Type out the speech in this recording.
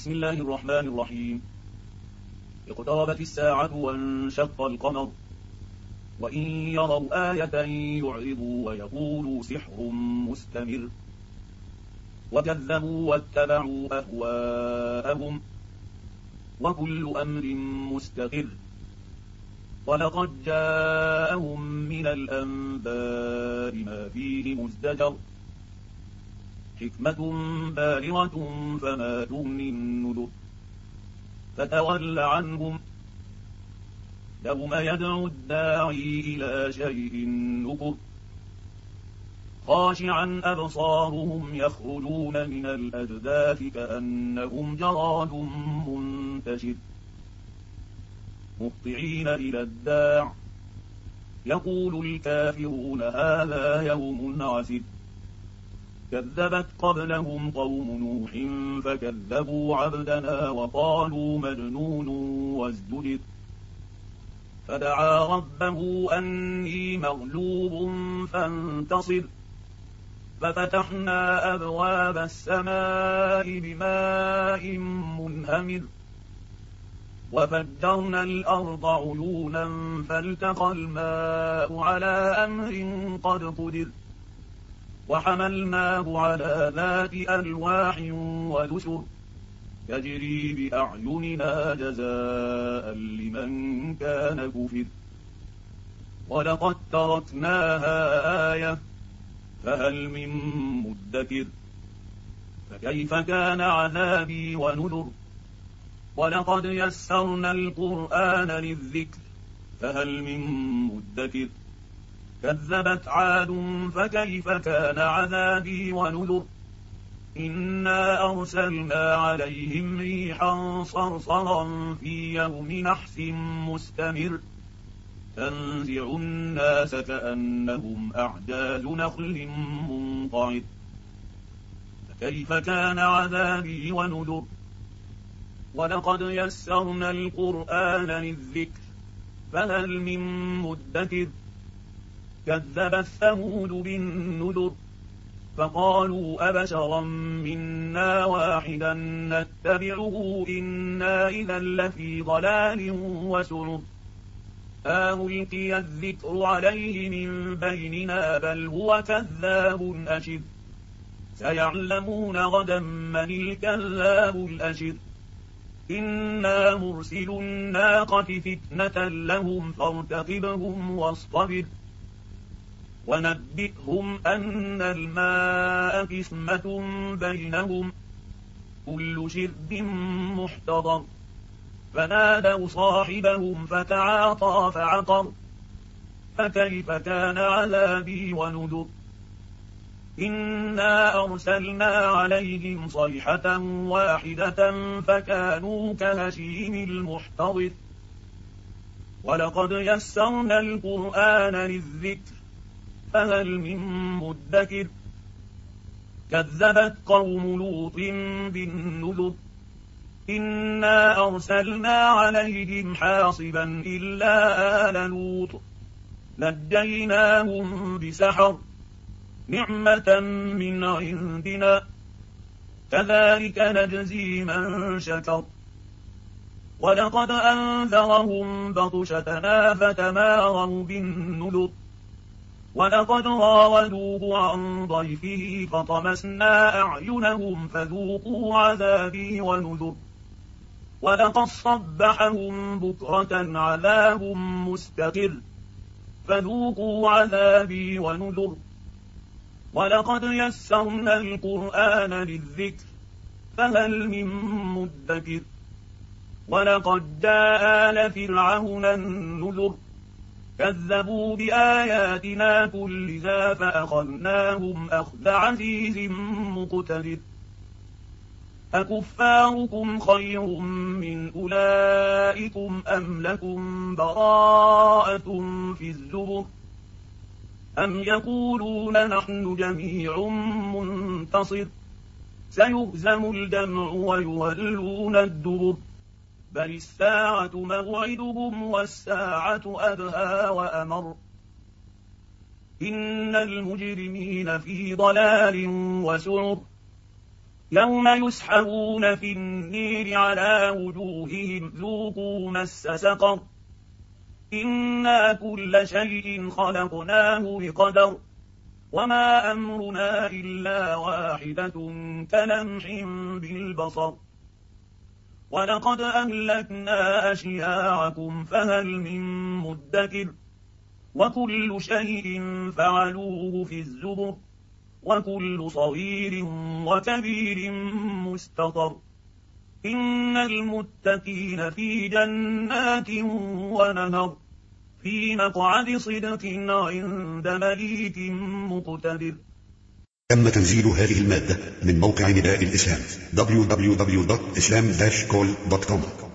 بسم الله الرحمن الرحيم. اقتربت الساعة وانشق القمر وإن يروا آية يعرضوا ويقولوا سحر مستمر وكذبوا واتبعوا أهواءهم وكل أمر مستقر ولقد جاءهم من الأنباء ما فيه مزدجر حكمة بالغة فما تغني النذر فتول عنهم يوم يدعو الداعي إلى شيء نكر خاشعا أبصارهم يخرجون من الأجداث كأنهم جراد منتشر مهطعين إلى الداع يقول الكافرون هذا يوم عسر كذبت قبلهم قوم نوح فكذبوا عبدنا وقالوا مجنون وازدجر فدعا ربه أني مغلوب فانتصر ففتحنا أبواب السماء بماء منهمر وفجرنا الأرض عيونا فالتقى الماء على أمر قد قدر وحملناه على ذات ألواح ودسر تجري بأعيننا جزاء لمن كان كفر ولقد تركناها آية فهل من مدكر فكيف كان عذابي ونذر ولقد يسرنا القرآن للذكر فهل من مدكر كذبت عاد فكيف كان عذابي ونذر إنا أرسلنا عليهم ريحا صرصرا في يوم نحس مستمر تنزع الناس كأنهم أعجاز نخل منقعر فكيف كان عذابي ونذر ولقد يسرنا القرآن للذكر فهل من مدكر كذبت ثمود بالنذر فقالوا أبشرا منا واحدا نتبعه إنا إذا لفي ضلال وسعر ألقي الذكر عليه من بيننا بل هو كذاب أشر سيعلمون غدا من الكذاب الأشر إنا مرسل الناقة فتنة لهم فارتقبهم واصطبر ونبئهم أن الماء قسمة بينهم كل شرب محتضر فنادوا صاحبهم فتعاطى فعقر فكيف كان عذابي ونذر إنا أرسلنا عليهم صيحة واحدة فكانوا كهشيم المحتضر ولقد يسرنا القرآن للذكر فهل من مدكر كذبت قوم لوط بالنذر إنا أرسلنا عليهم حاصبا إلا آل لوط نجيناهم بسحر نعمة من عندنا كذلك نجزي من شكر ولقد أنذرهم بطشتنا فتماروا بالنذر ولقد راودوه عن ضيفه فطمسنا أعينهم فذوقوا عذابي ونذر ولقد صبحهم بكرة عذاب مستقر فذوقوا عذابي ونذر ولقد يسرنا القرآن للذكر فهل من مدكر ولقد جاء آل فرعون النذر كذبوا بآياتنا كلها فأخذناهم أخذ عزيز مقتدر أكفاركم خير من أولئكم أم لكم براءة في الزبر أم يقولون نحن جميع منتصر سيهزم الجمع ويولون الدبر بل الساعة موعدهم والساعة أدهى وأمر إن المجرمين في ضلال وسعر يوم يسحبون في النير على وجوههم ذوقوا مس سقر إنا كل شيء خلقناه بقدر وما أمرنا إلا واحدة كلمح بالبصر ولقد أهلكنا أشياعكم فهل من مدكر وكل شيء فعلوه في الزبر وكل صغير وكبير مستطر إن المتقين في جنات ونهر في مقعد صدق عند مليك مقتدر. تم تنزيل هذه المادة من موقع نداء الإسلام www.islam-call.com